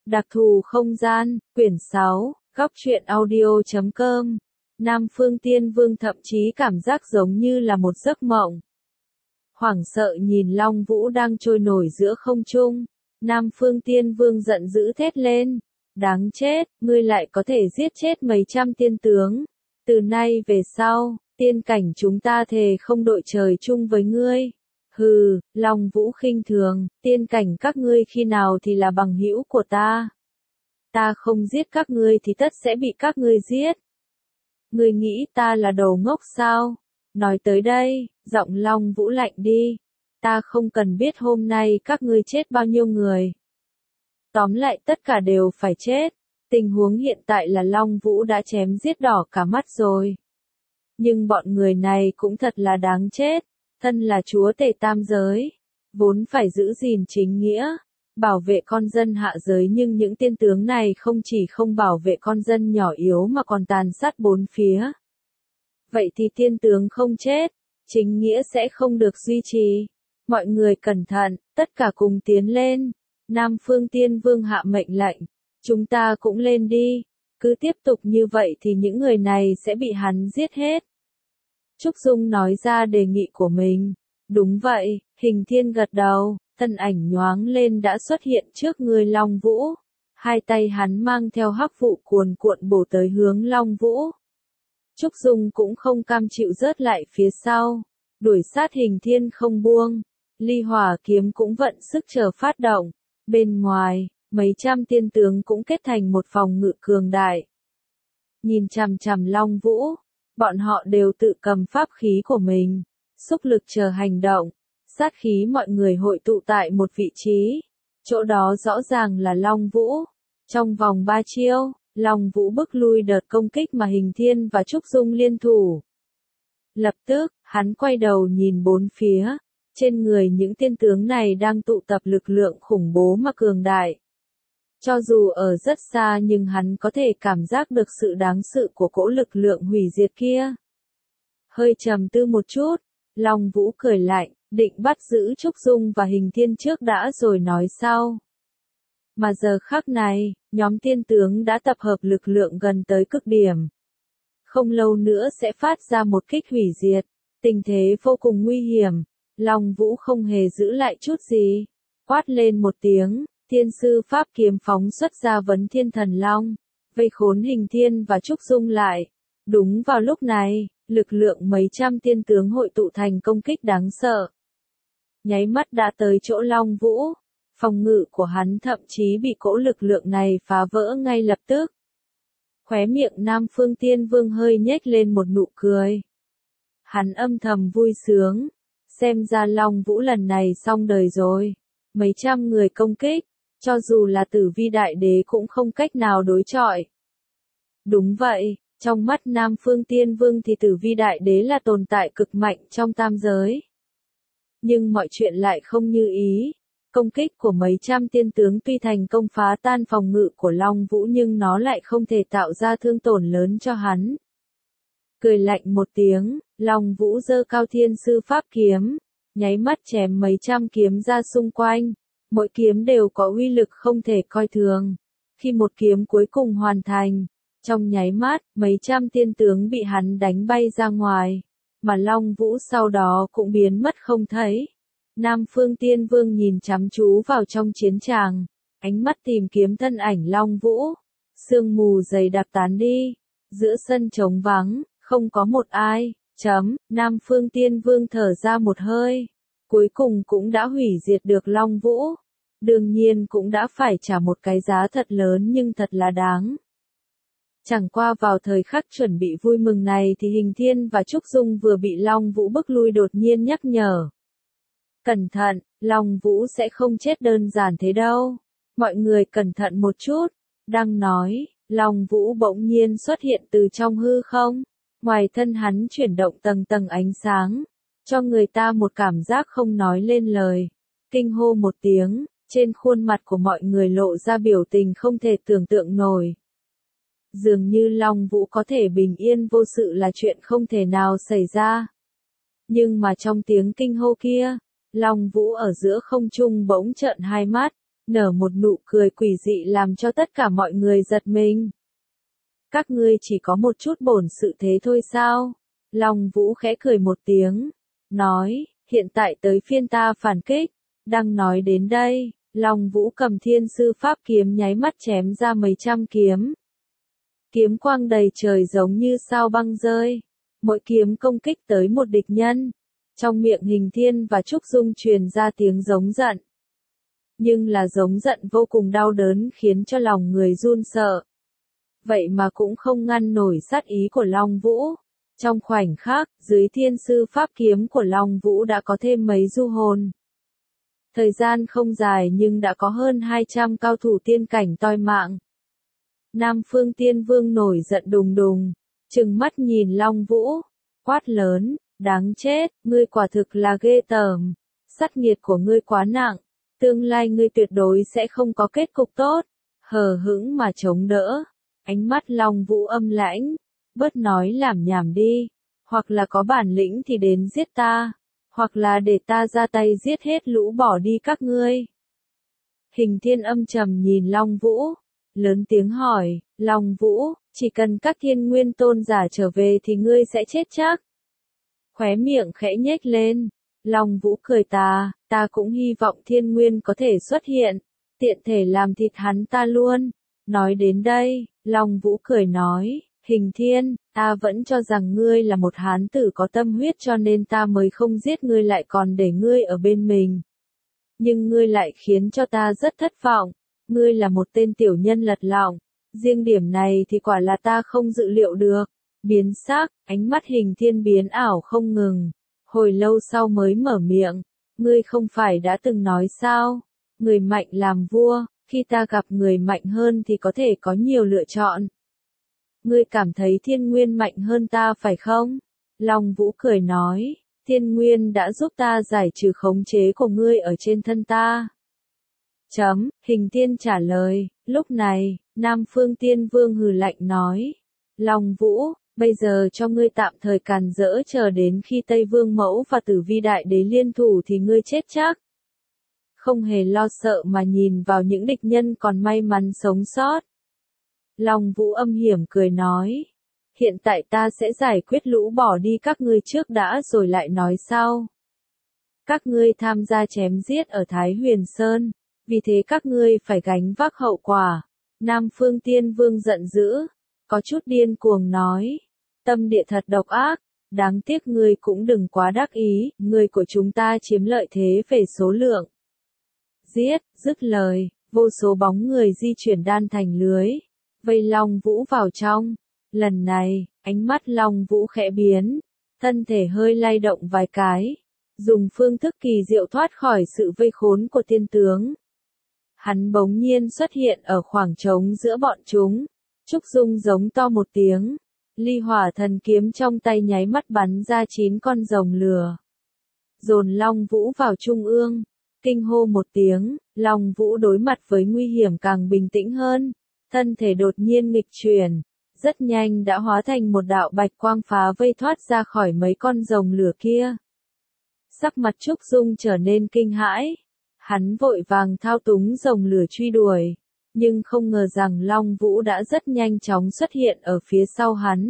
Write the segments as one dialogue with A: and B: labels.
A: Đặc thù không gian, quyển 6, góc truyện audio.com. Nam Phương Tiên Vương thậm chí cảm giác giống như là một giấc mộng. Hoảng sợ nhìn Long Vũ đang trôi nổi giữa không trung. Nam Phương Tiên Vương giận dữ thét lên. Đáng chết, ngươi lại có thể giết chết mấy trăm tiên tướng. Từ nay về sau, tiên cảnh chúng ta thề không đội trời chung với ngươi. Hừ, Long Vũ khinh thường, tiên cảnh các ngươi khi nào thì là bằng hữu của ta. Ta không giết các ngươi thì tất sẽ bị các ngươi giết. Ngươi nghĩ ta là đồ ngốc sao? Nói tới đây, giọng Long Vũ lạnh đi. Ta không cần biết hôm nay các ngươi chết bao nhiêu người. Tóm lại tất cả đều phải chết. Tình huống hiện tại là Long Vũ đã chém giết đỏ cả mắt rồi. Nhưng bọn người này cũng thật là đáng chết. Thân là chúa tể tam giới, vốn phải giữ gìn chính nghĩa, bảo vệ con dân hạ giới, nhưng những tiên tướng này không chỉ không bảo vệ con dân nhỏ yếu mà còn tàn sát bốn phía. Vậy thì tiên tướng không chết, chính nghĩa sẽ không được duy trì. Mọi người cẩn thận, tất cả cùng tiến lên. Nam Phương Tiên Vương hạ mệnh lệnh, chúng ta cũng lên đi. Cứ tiếp tục như vậy thì những người này sẽ bị hắn giết hết. Trúc Dung nói ra đề nghị của mình. Đúng vậy, Hình Thiên gật đầu, thân ảnh nhoáng lên đã xuất hiện trước người Long Vũ. Hai tay hắn mang theo hắc vụ cuồn cuộn bổ tới hướng Long Vũ. Trúc Dung cũng không cam chịu rớt lại phía sau, đuổi sát Hình Thiên không buông. Ly Hỏa kiếm cũng vận sức chờ phát động. Bên ngoài, mấy trăm tiên tướng cũng kết thành một phòng ngự cường đại. Nhìn chằm chằm Long Vũ. Bọn họ đều tự cầm pháp khí của mình, xúc lực chờ hành động, sát khí mọi người hội tụ tại một vị trí. Chỗ đó rõ ràng là Long Vũ. Trong vòng 3 chiêu, Long Vũ bức lui đợt công kích mà Hình Thiên và Trúc Dung liên thủ. Lập tức, hắn quay đầu nhìn bốn phía, trên người những tiên tướng này đang tụ tập lực lượng khủng bố mà cường đại. Cho dù ở rất xa nhưng hắn có thể cảm giác được sự đáng sợ của cỗ lực lượng hủy diệt kia. Hơi trầm tư một chút, Long Vũ cười lạnh, định bắt giữ Trúc Dung và Hình Thiên trước đã rồi nói sau. Mà giờ khắc này, nhóm tiên tướng đã tập hợp lực lượng gần tới cực điểm. Không lâu nữa sẽ phát ra một kích hủy diệt, tình thế vô cùng nguy hiểm. Long Vũ không hề giữ lại chút gì, quát lên một tiếng. Thiên sư pháp kiếm phóng xuất ra vấn thiên thần long, vây khốn Hình Thiên và Trúc Dung lại. Đúng vào lúc này, lực lượng mấy trăm tiên tướng hội tụ thành công kích đáng sợ. Nháy mắt đã tới chỗ Long Vũ, phòng ngự của hắn thậm chí bị cỗ lực lượng này phá vỡ ngay lập tức. Khóe miệng Nam Phương Tiên Vương hơi nhếch lên một nụ cười. Hắn âm thầm vui sướng, xem ra Long Vũ lần này xong đời rồi. Mấy trăm người công kích, cho dù là Tử Vi Đại Đế cũng không cách nào đối chọi. Đúng vậy, trong mắt Nam Phương Tiên Vương thì Tử Vi Đại Đế là tồn tại cực mạnh trong tam giới. Nhưng mọi chuyện lại không như ý. Công kích của mấy trăm tiên tướng tuy thành công phá tan phòng ngự của Long Vũ nhưng nó lại không thể tạo ra thương tổn lớn cho hắn. Cười lạnh một tiếng, Long Vũ giơ cao thiên sư pháp kiếm, nháy mắt chém mấy trăm kiếm ra xung quanh. Mỗi kiếm đều có uy lực không thể coi thường. Khi một kiếm cuối cùng hoàn thành, trong nháy mắt, mấy trăm tiên tướng bị hắn đánh bay ra ngoài, mà Long Vũ sau đó cũng biến mất không thấy. Nam Phương Tiên Vương nhìn chăm chú vào trong chiến tràng, ánh mắt tìm kiếm thân ảnh Long Vũ. Sương mù dày đặc tán đi, giữa sân trống vắng, không có một ai. Nam Phương Tiên Vương thở ra một hơi. Cuối cùng cũng đã hủy diệt được Long Vũ. Đương nhiên cũng đã phải trả một cái giá thật lớn nhưng thật là đáng. Chẳng qua vào thời khắc chuẩn bị vui mừng này thì Hình Thiên và Trúc Dung vừa bị Long Vũ bức lui đột nhiên nhắc nhở. Cẩn thận, Long Vũ sẽ không chết đơn giản thế đâu. Mọi người cẩn thận một chút. Đang nói, Long Vũ bỗng nhiên xuất hiện từ trong hư không. Ngoài thân hắn chuyển động tầng tầng ánh sáng, cho người ta một cảm giác không nói lên lời. Kinh hô một tiếng, trên khuôn mặt của mọi người lộ ra biểu tình không thể tưởng tượng nổi. Dường như Long Vũ có thể bình yên vô sự là chuyện không thể nào xảy ra. Nhưng mà trong tiếng kinh hô kia, Long Vũ ở giữa không trung bỗng trợn hai mắt, nở một nụ cười quỷ dị làm cho tất cả mọi người giật mình. Các ngươi chỉ có một chút bổn sự thế thôi sao? Long Vũ khẽ cười một tiếng, nói, hiện tại tới phiên ta phản kích. Đang nói đến đây, Long Vũ cầm thiên sư pháp kiếm nháy mắt chém ra mấy trăm kiếm. Kiếm quang đầy trời giống như sao băng rơi. Mỗi kiếm công kích tới một địch nhân. Trong miệng Hình Thiên và Trúc Dung truyền ra tiếng giống giận. Nhưng là giống giận vô cùng đau đớn khiến cho lòng người run sợ. Vậy mà cũng không ngăn nổi sát ý của Long Vũ. Trong khoảnh khắc, dưới thiên sư pháp kiếm của Long Vũ đã có thêm mấy du hồn. Thời gian không dài nhưng đã có hơn 200 cao thủ tiên cảnh toi mạng. Nam Phương Tiên Vương nổi giận đùng đùng, trừng mắt nhìn Long Vũ, quát lớn, đáng chết, ngươi quả thực là ghê tởm, sát nghiệt của ngươi quá nặng, tương lai ngươi tuyệt đối sẽ không có kết cục tốt, hờ hững mà chống đỡ. Ánh mắt Long Vũ âm lãnh, bớt nói làm nhảm đi, hoặc là có bản lĩnh thì đến giết ta, hoặc là để ta ra tay giết hết lũ bỏ đi các ngươi. Hình Thiên âm trầm nhìn Long Vũ, lớn tiếng hỏi, Long Vũ, chỉ cần các thiên nguyên tôn giả trở về thì ngươi sẽ chết chắc. Khóe miệng khẽ nhếch lên, Long Vũ cười ta cũng hy vọng thiên nguyên có thể xuất hiện, tiện thể làm thịt hắn ta luôn. Nói đến đây, Long Vũ cười nói, Hình Thiên, ta vẫn cho rằng ngươi là một hán tử có tâm huyết cho nên ta mới không giết ngươi lại còn để ngươi ở bên mình. Nhưng ngươi lại khiến cho ta rất thất vọng, ngươi là một tên tiểu nhân lật lọng, riêng điểm này thì quả là ta không dự liệu được. Biến sắc, ánh mắt Hình Thiên biến ảo không ngừng, hồi lâu sau mới mở miệng, ngươi không phải đã từng nói sao, người mạnh làm vua, khi ta gặp người mạnh hơn thì có thể có nhiều lựa chọn. Ngươi cảm thấy thiên nguyên mạnh hơn ta phải không? Long Vũ cười nói, thiên nguyên đã giúp ta giải trừ khống chế của ngươi ở trên thân ta. Hình Thiên trả lời, lúc này, Nam Phương Tiên Vương hừ lạnh nói, Long Vũ, bây giờ cho ngươi tạm thời càn rỡ chờ đến khi Tây Vương Mẫu và Tử Vi Đại Đế liên thủ thì ngươi chết chắc. Không hề lo sợ mà nhìn vào những địch nhân còn may mắn sống sót. Long Vũ âm hiểm cười nói, hiện tại ta sẽ giải quyết lũ bỏ đi các ngươi trước đã rồi lại nói sau. Các ngươi tham gia chém giết ở Thái Huyền Sơn, vì thế các ngươi phải gánh vác hậu quả. Nam Phương Tiên Vương giận dữ, có chút điên cuồng nói, tâm địa thật độc ác, đáng tiếc ngươi cũng đừng quá đắc ý, người của chúng ta chiếm lợi thế về số lượng. Giết, dứt lời, vô số bóng người di chuyển đan thành lưới, vây Long Vũ vào trong. Lần này, ánh mắt Long Vũ khẽ biến, thân thể hơi lay động vài cái, dùng phương thức kỳ diệu thoát khỏi sự vây khốn của tiên tướng. Hắn bỗng nhiên xuất hiện ở khoảng trống giữa bọn chúng. Trúc Dung giống to một tiếng, ly hỏa thần kiếm trong tay nháy mắt bắn ra 9 con rồng lửa. Dồn Long Vũ vào trung ương, kinh hô một tiếng, Long Vũ đối mặt với nguy hiểm càng bình tĩnh hơn, thân thể đột nhiên nghịch chuyển, rất nhanh đã hóa thành một đạo bạch quang phá vây thoát ra khỏi mấy con rồng lửa kia. Sắc mặt Trúc Dung trở nên kinh hãi, hắn vội vàng thao túng rồng lửa truy đuổi. Nhưng không ngờ rằng Long Vũ đã rất nhanh chóng xuất hiện ở phía sau hắn.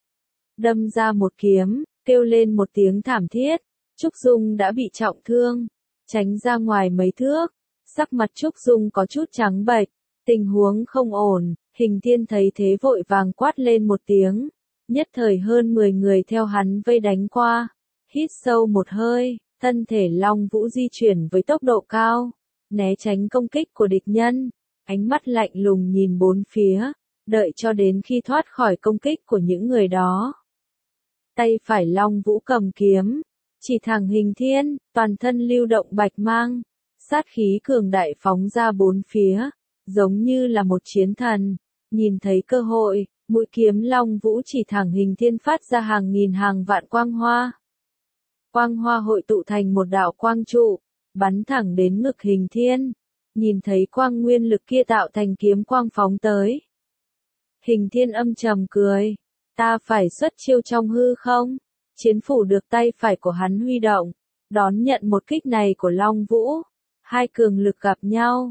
A: Đâm ra một kiếm, kêu lên một tiếng thảm thiết, Trúc Dung đã bị trọng thương, tránh ra ngoài mấy thước, sắc mặt Trúc Dung có chút trắng bệch, tình huống không ổn, Hình Thiên thấy thế vội vàng quát lên một tiếng, nhất thời hơn 10 người theo hắn vây đánh qua, hít sâu một hơi, thân thể Long Vũ di chuyển với tốc độ cao, né tránh công kích của địch nhân. Ánh mắt lạnh lùng nhìn bốn phía, đợi cho đến khi thoát khỏi công kích của những người đó. Tay phải Long Vũ cầm kiếm, chỉ thẳng Hình Thiên, toàn thân lưu động bạch mang, sát khí cường đại phóng ra bốn phía, giống như là một chiến thần. Nhìn thấy cơ hội, mũi kiếm Long Vũ chỉ thẳng Hình Thiên phát ra hàng nghìn hàng vạn quang hoa. Quang hoa hội tụ thành một đạo quang trụ, bắn thẳng đến ngực Hình Thiên. Nhìn thấy quang nguyên lực kia tạo thành kiếm quang phóng tới. Hình Thiên âm trầm cười, ta phải xuất chiêu trong hư không? Chiến phủ được tay phải của hắn huy động, đón nhận một kích này của Long Vũ. Hai cường lực gặp nhau,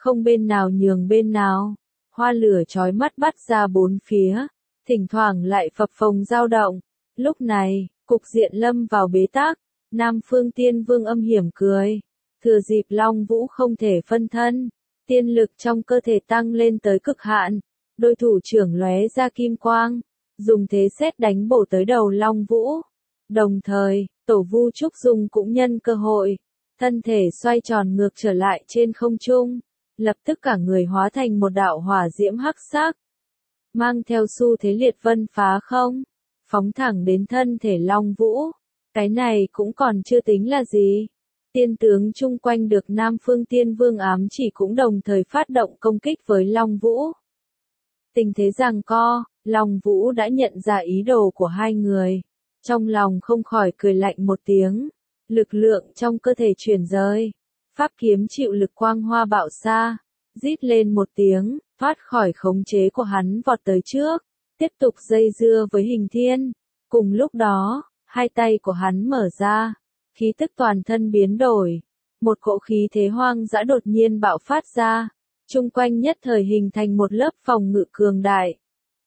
A: không bên nào nhường bên nào. Hoa lửa chói mắt bắt ra bốn phía, thỉnh thoảng lại phập phồng dao động. Lúc này, cục diện lâm vào bế tắc, Nam Phương Tiên Vương âm hiểm cười. Thừa dịp Long Vũ không thể phân thân, tiên lực trong cơ thể tăng lên tới cực hạn, đôi thủ trưởng lóe ra kim quang, dùng thế sét đánh bổ tới đầu Long Vũ. Đồng thời, Tổ Vu Trúc Dung cũng nhân cơ hội, thân thể xoay tròn ngược trở lại trên không trung, lập tức cả người hóa thành một đạo hỏa diễm hắc sắc, mang theo xu thế liệt vân phá không, phóng thẳng đến thân thể Long Vũ. Cái này cũng còn chưa tính là gì. Tiên tướng chung quanh được Nam Phương Tiên Vương ám chỉ cũng đồng thời phát động công kích với Long Vũ. Tình thế giằng co, Long Vũ đã nhận ra ý đồ của hai người. Trong lòng không khỏi cười lạnh một tiếng. Lực lượng trong cơ thể chuyển rời. Pháp kiếm chịu lực quang hoa bạo xa. Rít lên một tiếng, thoát khỏi khống chế của hắn vọt tới trước. Tiếp tục dây dưa với Hình Thiên. Cùng lúc đó, hai tay của hắn mở ra. Khí tức toàn thân biến đổi. Một cỗ khí thế hoang dã đột nhiên bạo phát ra. Chung quanh nhất thời hình thành một lớp phòng ngự cường đại.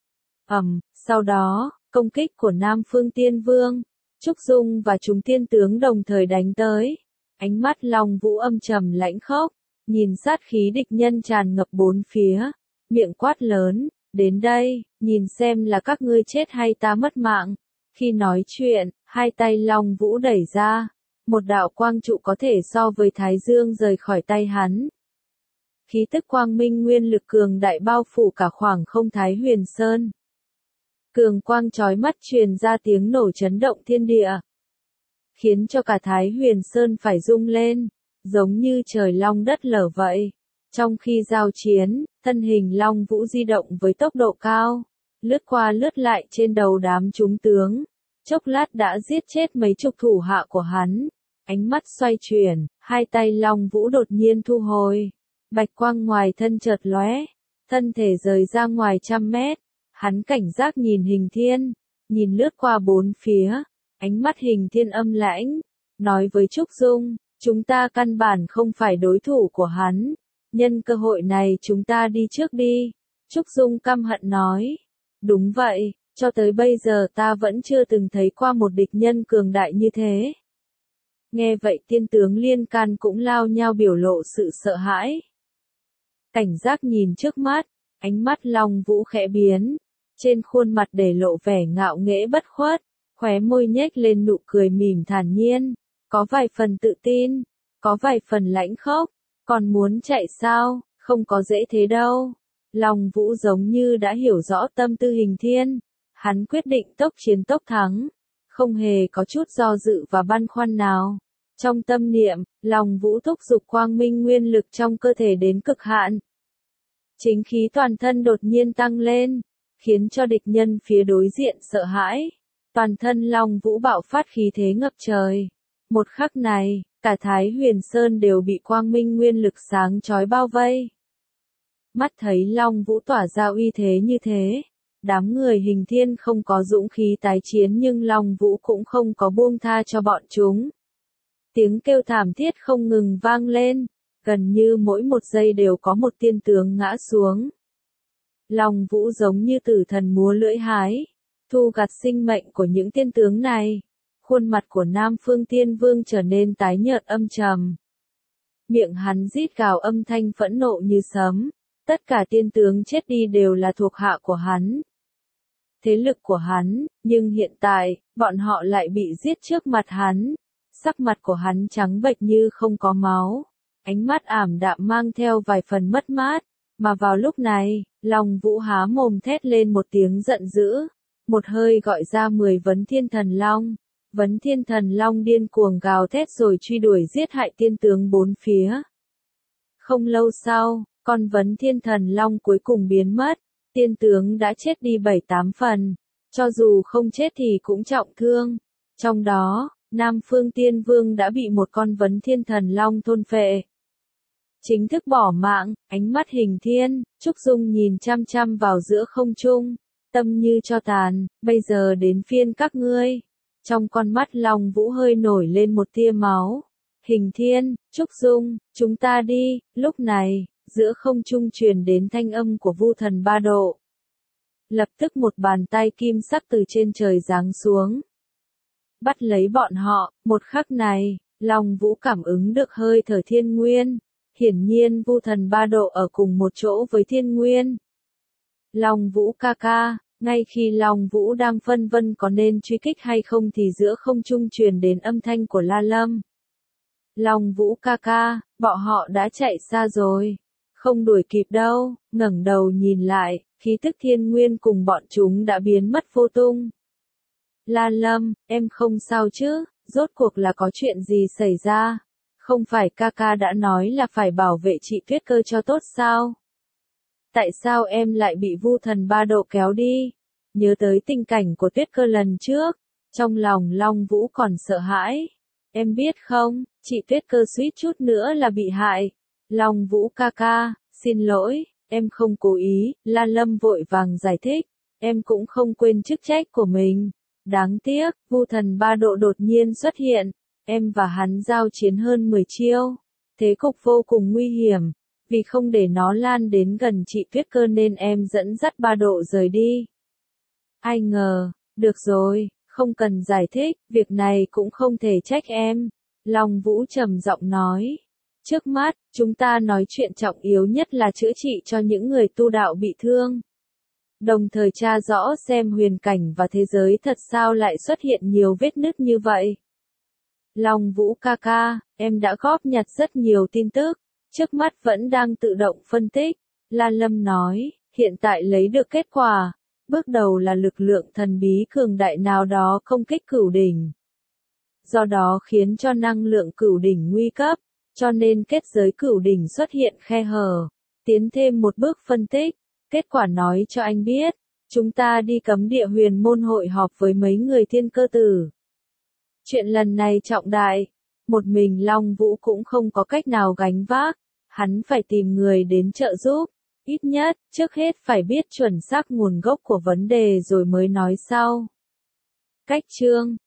A: Sau đó, công kích của Nam Phương Tiên Vương, Trúc Dung và chúng tiên tướng đồng thời đánh tới. Ánh mắt Long Vũ âm trầm lãnh khốc, nhìn sát khí địch nhân tràn ngập bốn phía, miệng quát lớn, đến đây, nhìn xem là các ngươi chết hay ta mất mạng. Khi nói chuyện, hai tay Long Vũ đẩy ra, một đạo quang trụ có thể so với Thái Dương rời khỏi tay hắn. Khí tức quang minh nguyên lực cường đại bao phủ cả khoảng không Thái Huyền Sơn. Cường quang chói mắt truyền ra tiếng nổ chấn động thiên địa, khiến cho cả Thái Huyền Sơn phải rung lên, giống như trời long đất lở vậy. Trong khi giao chiến, thân hình Long Vũ di động với tốc độ cao, lướt qua lướt lại trên đầu đám chúng tướng, chốc lát đã giết chết mấy chục thủ hạ của hắn. Ánh mắt xoay chuyển, hai tay Long Vũ đột nhiên thu hồi, bạch quang ngoài thân chợt lóe, thân thể rời ra ngoài 100 mét. Hắn cảnh giác nhìn Hình Thiên, nhìn lướt qua bốn phía, ánh mắt Hình Thiên âm lãnh, nói với Trúc Dung, chúng ta căn bản không phải đối thủ của hắn, nhân cơ hội này chúng ta đi trước đi. Trúc Dung căm hận nói, đúng vậy, cho tới bây giờ ta vẫn chưa từng thấy qua một địch nhân cường đại như thế. Nghe vậy tiên tướng liên can cũng lao nhau biểu lộ sự sợ hãi. Cảnh giác nhìn trước mắt, ánh mắt Long Vũ khẽ biến, trên khuôn mặt để lộ vẻ ngạo nghễ bất khuất, khóe môi nhếch lên nụ cười mỉm thản nhiên, có vài phần tự tin, có vài phần lãnh khốc, còn muốn chạy sao, không có dễ thế đâu. Long Vũ giống như đã hiểu rõ tâm tư Hình Thiên, hắn quyết định tốc chiến tốc thắng, không hề có chút do dự và băn khoăn nào. Trong tâm niệm, Long Vũ thúc giục quang minh nguyên lực trong cơ thể đến cực hạn. Chính khí toàn thân đột nhiên tăng lên, khiến cho địch nhân phía đối diện sợ hãi. Toàn thân Long Vũ bạo phát khí thế ngập trời. Một khắc này, cả Thái Huyền Sơn đều bị quang minh nguyên lực sáng chói bao vây. Mắt thấy Long Vũ tỏa ra uy thế như thế, đám người Hình Thiên không có dũng khí tái chiến nhưng Long Vũ cũng không có buông tha cho bọn chúng. Tiếng kêu thảm thiết không ngừng vang lên, gần như mỗi một giây đều có một tiên tướng ngã xuống. Long Vũ giống như tử thần múa lưỡi hái, thu gặt sinh mệnh của những tiên tướng này. Khuôn mặt của Nam Phương Tiên Vương trở nên tái nhợt âm trầm. Miệng hắn rít gào âm thanh phẫn nộ như sấm. Tất cả tiên tướng chết đi đều là thuộc hạ của hắn. Thế lực của hắn, nhưng hiện tại, bọn họ lại bị giết trước mặt hắn. Sắc mặt của hắn trắng bệch như không có máu. Ánh mắt ảm đạm mang theo vài phần mất mát. Mà vào lúc này, Long Vũ há mồm thét lên một tiếng giận dữ. Một hơi gọi ra 10 vấn thiên thần long. Vấn thiên thần long điên cuồng gào thét rồi truy đuổi giết hại tiên tướng bốn phía. Không lâu sau, con vấn thiên thần long cuối cùng biến mất. Tiên tướng đã chết đi 7-8 phần. Cho dù không chết thì cũng trọng thương. Trong đó, Nam Phương Tiên Vương đã bị một con vấn thiên thần long thôn phệ. Chính thức bỏ mạng, ánh mắt Hình Thiên, Trúc Dung nhìn chăm chăm vào giữa không trung, tâm như cho tàn, bây giờ đến phiên các ngươi. Trong con mắt Long Vũ hơi nổi lên một tia máu. Hình Thiên, Trúc Dung, chúng ta đi. Lúc này, giữa không trung truyền đến thanh âm của Vu Thần Ba Độ. Lập tức một bàn tay kim sắc từ trên trời giáng xuống. Bắt lấy bọn họ, một khắc này, Long Vũ cảm ứng được hơi thở Thiên Nguyên. Hiển nhiên Vu Thần Ba Độ ở cùng một chỗ với Thiên Nguyên. Long Vũ ca ca, ngay khi Long Vũ đang phân vân có nên truy kích hay không thì giữa không trung truyền đến âm thanh của La Lâm. Long Vũ ca ca, bọn họ đã chạy xa rồi. Không đuổi kịp đâu, ngẩng đầu nhìn lại, khí tức Thiên Nguyên cùng bọn chúng đã biến mất vô tung. La Lâm, em không sao chứ, rốt cuộc là có chuyện gì xảy ra? Không phải ca ca đã nói là phải bảo vệ chị Tuyết Cơ cho tốt sao? Tại sao em lại bị Vu Thần Ba Độ kéo đi? Nhớ tới tình cảnh của Tuyết Cơ lần trước, trong lòng Long Vũ còn sợ hãi. Em biết không, chị Tuyết Cơ suýt chút nữa là bị hại. Long Vũ ca ca, xin lỗi, em không cố ý, La Lâm vội vàng giải thích. Em cũng không quên chức trách của mình. Đáng tiếc, Vu Thần Ba Độ đột nhiên xuất hiện. Em và hắn giao chiến hơn 10 chiêu. Thế cục vô cùng nguy hiểm. Vì không để nó lan đến gần chị Tuyết Cơ nên em dẫn dắt Ba Độ rời đi. Ai ngờ, được rồi, không cần giải thích, việc này cũng không thể trách em. Long Vũ trầm giọng nói. Trước mắt, chúng ta nói chuyện trọng yếu nhất là chữa trị cho những người tu đạo bị thương. Đồng thời tra rõ xem huyền cảnh và thế giới thật sao lại xuất hiện nhiều vết nứt như vậy. Long Vũ ca ca, em đã góp nhặt rất nhiều tin tức, trước mắt vẫn đang tự động phân tích. La Lâm nói, hiện tại lấy được kết quả. Bước đầu là lực lượng thần bí cường đại nào đó công kích cửu đỉnh. Do đó khiến cho năng lượng cửu đỉnh nguy cấp, cho nên kết giới cửu đỉnh xuất hiện khe hở. Tiến thêm một bước phân tích, kết quả nói cho anh biết, chúng ta đi cấm địa huyền môn hội họp với mấy người thiên cơ tử. Chuyện lần này trọng đại, một mình Long Vũ cũng không có cách nào gánh vác, hắn phải tìm người đến trợ giúp. Ít nhất, trước hết phải biết chuẩn xác nguồn gốc của vấn đề rồi mới nói sau. Cách chương